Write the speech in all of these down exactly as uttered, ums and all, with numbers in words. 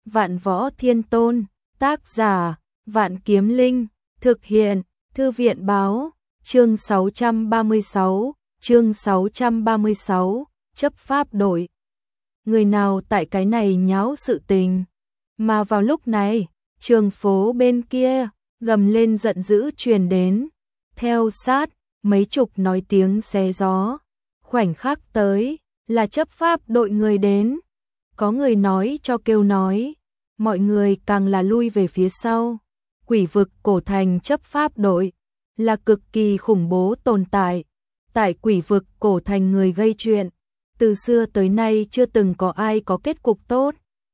Vạn Võ Thiên Tôn, tác giả, Vạn Kiếm Linh, thực hiện, Thư viện báo, chương sáu trăm ba mươi sáu, chương sáu trăm ba mươi sáu, chấp pháp đội. Người nào tại cái này nháo sự tình, mà vào lúc này, trường phố bên kia, gầm lên giận dữ truyền đến, theo sát, mấy chục nói tiếng xé gió, khoảnh khắc tới, là chấp pháp đội người đến, có người nói cho kêu nói, mọi người càng là lui về phía sau, quỷ vực cổ thành chấp pháp đội, là cực kỳ khủng bố tồn tại, tại quỷ vực cổ thành người gây chuyện, từ xưa tới nay chưa từng có ai có kết cục tốt.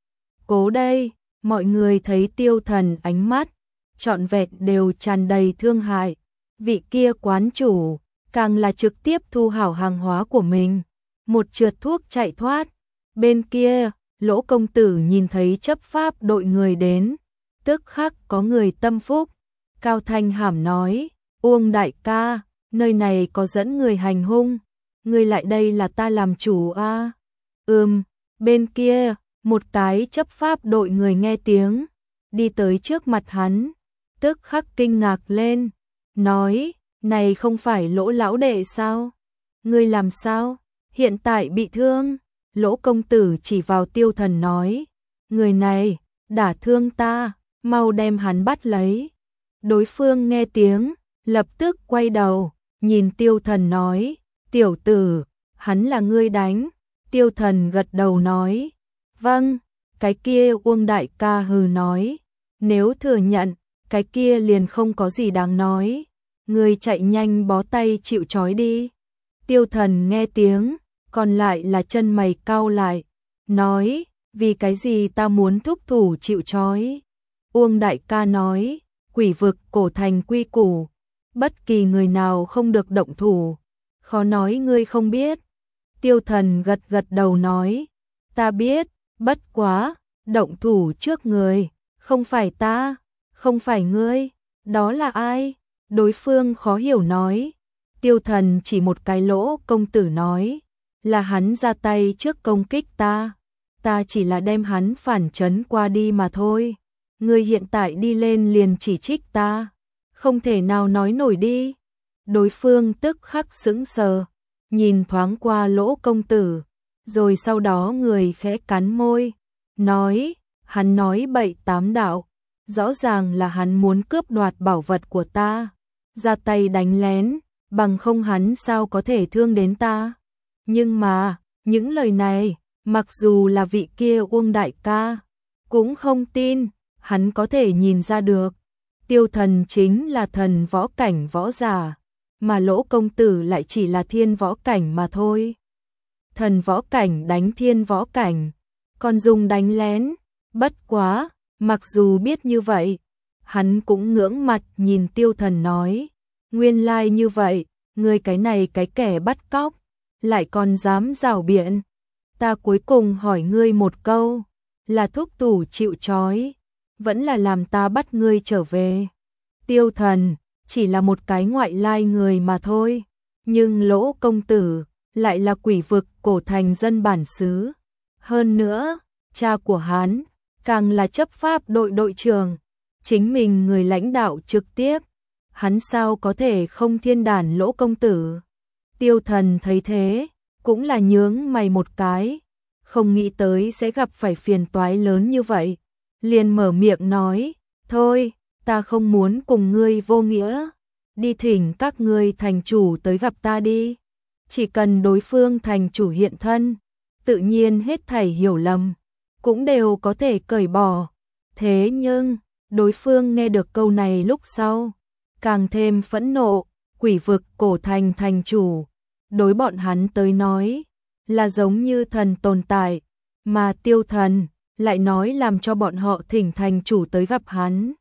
Cố đây, mọi người thấy Tiêu Thần ánh mắt, trọn vẹn đều tràn đầy thương hại, vị kia quán chủ, càng là trực tiếp thu hảo hàng hóa của mình, một trượt thuốc chạy thoát, bên kia, Lỗ công tử nhìn thấy chấp pháp đội người đến, tức khắc có người tâm phúc, cao thanh hàm nói, Uông đại ca, nơi này có dẫn người hành hung, người lại đây là ta làm chủ a. À? Ừm, bên kia, một cái chấp pháp đội người nghe tiếng, đi tới trước mặt hắn, tức khắc kinh ngạc lên, nói, này không phải Lỗ lão đệ sao? Ngươi làm sao? Hiện tại bị thương? Lỗ công tử chỉ vào Tiêu Thần nói, người này, đả thương ta, mau đem hắn bắt lấy. Đối phương nghe tiếng, lập tức quay đầu, nhìn Tiêu Thần nói, tiểu tử, hắn là ngươi đánh. Tiêu Thần gật đầu nói, vâng, cái kia Uông đại ca hừ nói, nếu thừa nhận, cái kia liền không có gì đáng nói, ngươi chạy nhanh bó tay chịu trói đi. Tiêu Thần nghe tiếng, còn lại là chân mày cau lại, nói, vì cái gì ta muốn thúc thủ chịu trói. Uông đại ca nói, quỷ vực cổ thành quy củ, bất kỳ người nào không được động thủ, khó nói ngươi không biết. Tiêu Thần gật gật đầu nói, ta biết, bất quá, động thủ trước người, không phải ta, không phải ngươi, đó là ai? Đối phương khó hiểu nói, Tiêu Thần chỉ một cái Lỗ công tử nói, là hắn ra tay trước công kích ta, ta chỉ là đem hắn phản trấn qua đi mà thôi, ngươi hiện tại đi lên liền chỉ trích ta, không thể nào nói nổi đi. Đối phương tức khắc sững sờ, nhìn thoáng qua Lỗ công tử, rồi sau đó người khẽ cắn môi, nói, hắn nói bậy tám đạo, rõ ràng là hắn muốn cướp đoạt bảo vật của ta, ra tay đánh lén, bằng không hắn sao có thể thương đến ta. Nhưng mà, những lời này, mặc dù là vị kia Uông đại ca, cũng không tin, hắn có thể nhìn ra được. Tiêu Thần chính là thần võ cảnh võ giả, mà Lỗ công tử lại chỉ là thiên võ cảnh mà thôi. Thần võ cảnh đánh thiên võ cảnh, còn dùng đánh lén, bất quá, mặc dù biết như vậy, hắn cũng ngưỡng mặt nhìn Tiêu Thần nói, nguyên lai like như vậy, ngươi cái này cái kẻ bắt cóc, lại còn dám rảo biện. Ta cuối cùng hỏi ngươi một câu, là thúc thủ chịu trói, vẫn là làm ta bắt ngươi trở về. Tiêu Thần, chỉ là một cái ngoại lai người mà thôi, nhưng Lỗ công tử, lại là quỷ vực cổ thành dân bản xứ. Hơn nữa, cha của hắn, càng là chấp pháp đội đội trưởng, chính mình người lãnh đạo trực tiếp, hắn sao có thể không thiên đản Lỗ công tử. Tiêu Thần thấy thế, cũng là nhướng mày một cái, không nghĩ tới sẽ gặp phải phiền toái lớn như vậy, liền mở miệng nói, thôi, ta không muốn cùng ngươi vô nghĩa, đi thỉnh các ngươi thành chủ tới gặp ta đi, chỉ cần đối phương thành chủ hiện thân, tự nhiên hết thảy hiểu lầm, cũng đều có thể cởi bỏ. Thế nhưng, đối phương nghe được câu này lúc sau, càng thêm phẫn nộ, quỷ vực cổ thành thành chủ, đối bọn hắn tới nói, là giống như thần tồn tại, mà Tiêu Thần lại nói làm cho bọn họ thỉnh thành chủ tới gặp hắn.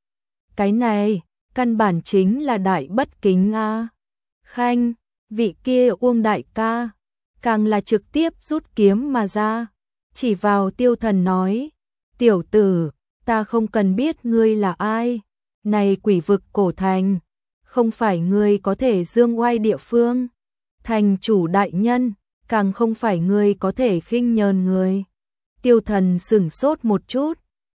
Cái này, căn bản chính là đại bất kính a. Khanh, vị kia Uông đại ca, càng là trực tiếp rút kiếm mà ra, chỉ vào Tiêu Thần nói, tiểu tử, ta không cần biết ngươi là ai, này quỷ vực cổ thành, không phải ngươi có thể dương oai địa phương, thành chủ đại nhân, càng không phải ngươi có thể khinh nhờn người. Tiêu Thần sửng sốt một chút,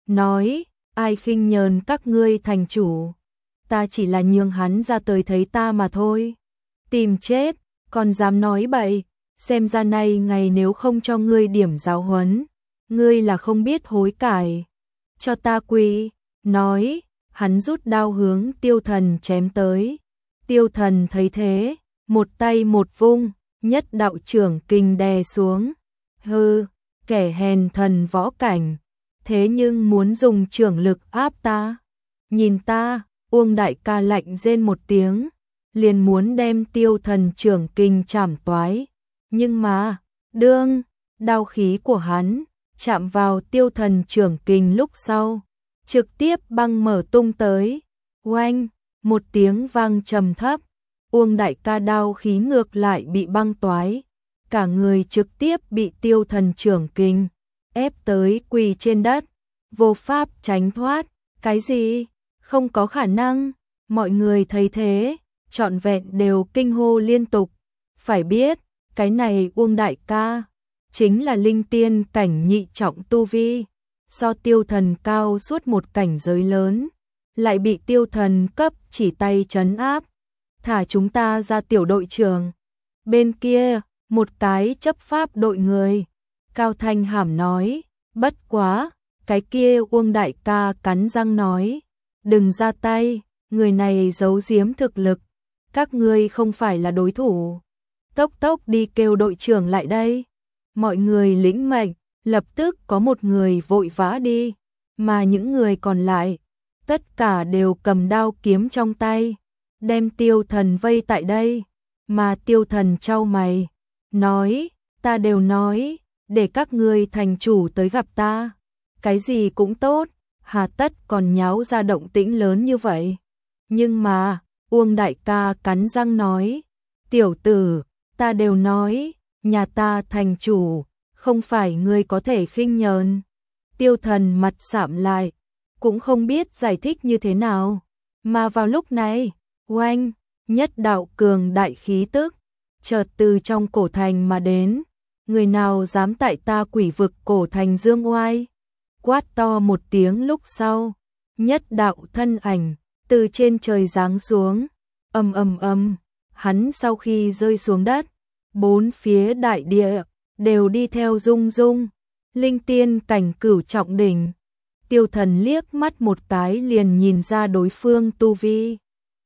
nói, ai khinh nhờn các ngươi thành chủ, ta chỉ là nhường hắn ra tới thấy ta mà thôi. Tìm chết, còn dám nói bậy, xem ra nay ngày nếu không cho ngươi điểm giáo huấn, ngươi là không biết hối cải. Cho ta quỳ, nói, hắn rút đao hướng Tiêu Thần chém tới. Tiêu Thần thấy thế, một tay một vung, nhất đạo trưởng kình đè xuống. Hừ, kẻ hèn thần võ cảnh, thế nhưng muốn dùng trưởng lực áp ta. Nhìn ta, Uông đại ca lạnh rên một tiếng, liền muốn đem Tiêu Thần trưởng kình chảm toái. Nhưng mà, đương, đao khí của hắn chạm vào Tiêu Thần trưởng kình lúc sau, trực tiếp băng mở tung tới. Oanh, một tiếng vang trầm thấp, Uông đại ca đao khí ngược lại bị băng toái, cả người trực tiếp bị Tiêu Thần trưởng kình ép tới quỳ trên đất, vô pháp tránh thoát. Cái gì? Không có khả năng. Mọi người thấy thế, trọn vẹn đều kinh hô liên tục. Phải biết, cái này Uông đại ca chính là linh tiên cảnh nhị trọng tu vi, so Tiêu Thần cao suốt một cảnh giới lớn, lại bị Tiêu Thần cấp chỉ tay trấn áp. Thả chúng ta ra, tiểu đội trưởng. Bên kia, một cái chấp pháp đội người, Cao Thanh Hàm nói, bất quá, cái kia Uông đại ca cắn răng nói, đừng ra tay, người này giấu giếm thực lực, các ngươi không phải là đối thủ. Tốc tốc đi kêu đội trưởng lại đây. Mọi người lĩnh mệnh, lập tức có một người vội vã đi, mà những người còn lại, tất cả đều cầm đao kiếm trong tay, đem Tiêu Thần vây tại đây. Mà Tiêu Thần chau mày, nói, ta đều nói, để các ngươi thành chủ tới gặp ta, cái gì cũng tốt, hà tất còn nháo ra động tĩnh lớn như vậy. Nhưng mà, Uông đại ca cắn răng nói, tiểu tử, ta đều nói, nhà ta thành chủ, không phải ngươi có thể khinh nhờn. Tiêu Thần mặt sạm lại, cũng không biết giải thích như thế nào. Mà vào lúc này, oanh, nhất đạo cường đại khí tức, chợt từ trong cổ thành mà đến. Người nào dám tại ta quỷ vực cổ thành dương oai? Quát to một tiếng lúc sau, nhất đạo thân ảnh, từ trên trời giáng xuống, ầm ầm ầm, hắn sau khi rơi xuống đất, bốn phía đại địa đều đi theo rung rung. Linh tiên cảnh cửu trọng đỉnh. Tiêu Thần liếc mắt một cái liền nhìn ra đối phương tu vi,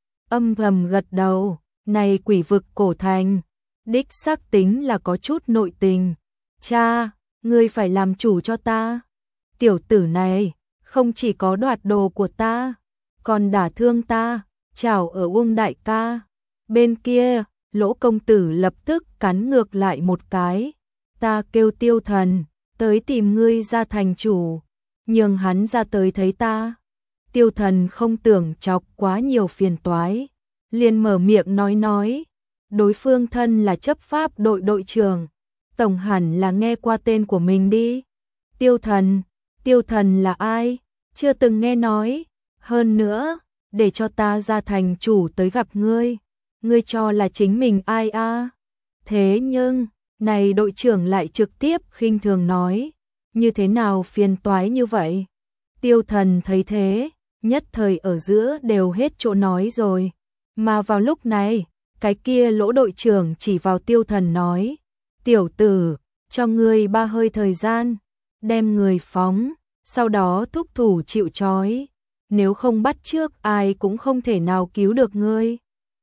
âm thầm gật đầu, này quỷ vực cổ thành, đích xác tính là có chút nội tình. Cha, ngươi phải làm chủ cho ta. Tiểu tử này không chỉ có đoạt đồ của ta, còn đả thương ta, chảo ở Uông đại ca. Bên kia, Lỗ công tử lập tức cắn ngược lại một cái. Ta kêu Tiêu Thần tới tìm ngươi ra thành chủ, nhường hắn ra tới thấy ta. Tiêu Thần không tưởng chọc quá nhiều phiền toái, liền mở miệng nói nói, đối phương thân là chấp pháp đội đội trưởng, tổng hẳn là nghe qua tên của mình đi. Tiêu Thần, Tiêu Thần là ai? Chưa từng nghe nói. Hơn nữa, để cho ta ra thành chủ tới gặp ngươi, ngươi cho là chính mình ai a? À? Thế nhưng, này đội trưởng lại trực tiếp khinh thường nói, như thế nào phiền toái như vậy? Tiêu Thần thấy thế, nhất thời ở giữa đều hết chỗ nói rồi. Mà vào lúc này, cái kia Lỗ đội trưởng chỉ vào Tiêu Thần nói, tiểu tử, cho ngươi ba hơi thời gian, đem người phóng, sau đó thúc thủ chịu trói, nếu không bắt trước ai cũng không thể nào cứu được ngươi.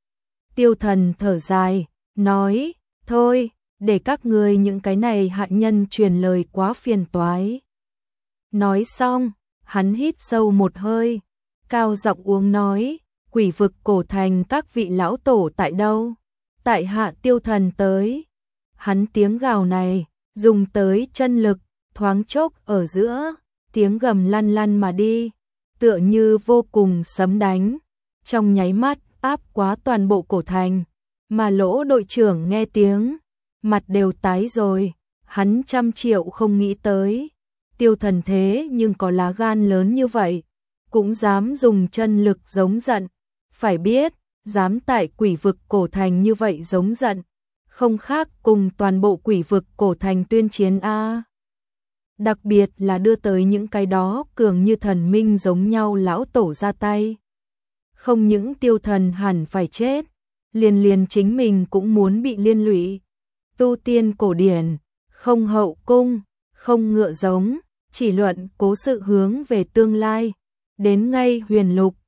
Tiêu Thần thở dài, nói, thôi, để các ngươi những cái này hạ nhân truyền lời quá phiền toái. Nói xong, hắn hít sâu một hơi, cao giọng uống nói, quỷ vực cổ thành các vị lão tổ tại đâu? Tại hạ Tiêu Thần tới. Hắn tiếng gào này, dùng tới chân lực, thoáng chốc ở giữa, tiếng gầm lăn lăn mà đi, tựa như vô cùng sấm đánh, trong nháy mắt áp quá toàn bộ cổ thành. Mà Lỗ đội trưởng nghe tiếng, mặt đều tái rồi, hắn trăm triệu không nghĩ tới, Tiêu Thần thế nhưng có lá gan lớn như vậy, cũng dám dùng chân lực giống giận. Phải biết, dám tại quỷ vực cổ thành như vậy giống giận, không khác cùng toàn bộ quỷ vực cổ thành tuyên chiến a. đặc biệt là đưa tới những cái đó cường như thần minh giống nhau lão tổ ra tay. Không những tiêu thần hẳn phải chết, liền liền chính mình cũng muốn bị liên lụy. Tu tiên cổ điển, không hậu cung, không ngựa giống, chỉ luận cố sự hướng về tương lai. Đến ngay huyền lục,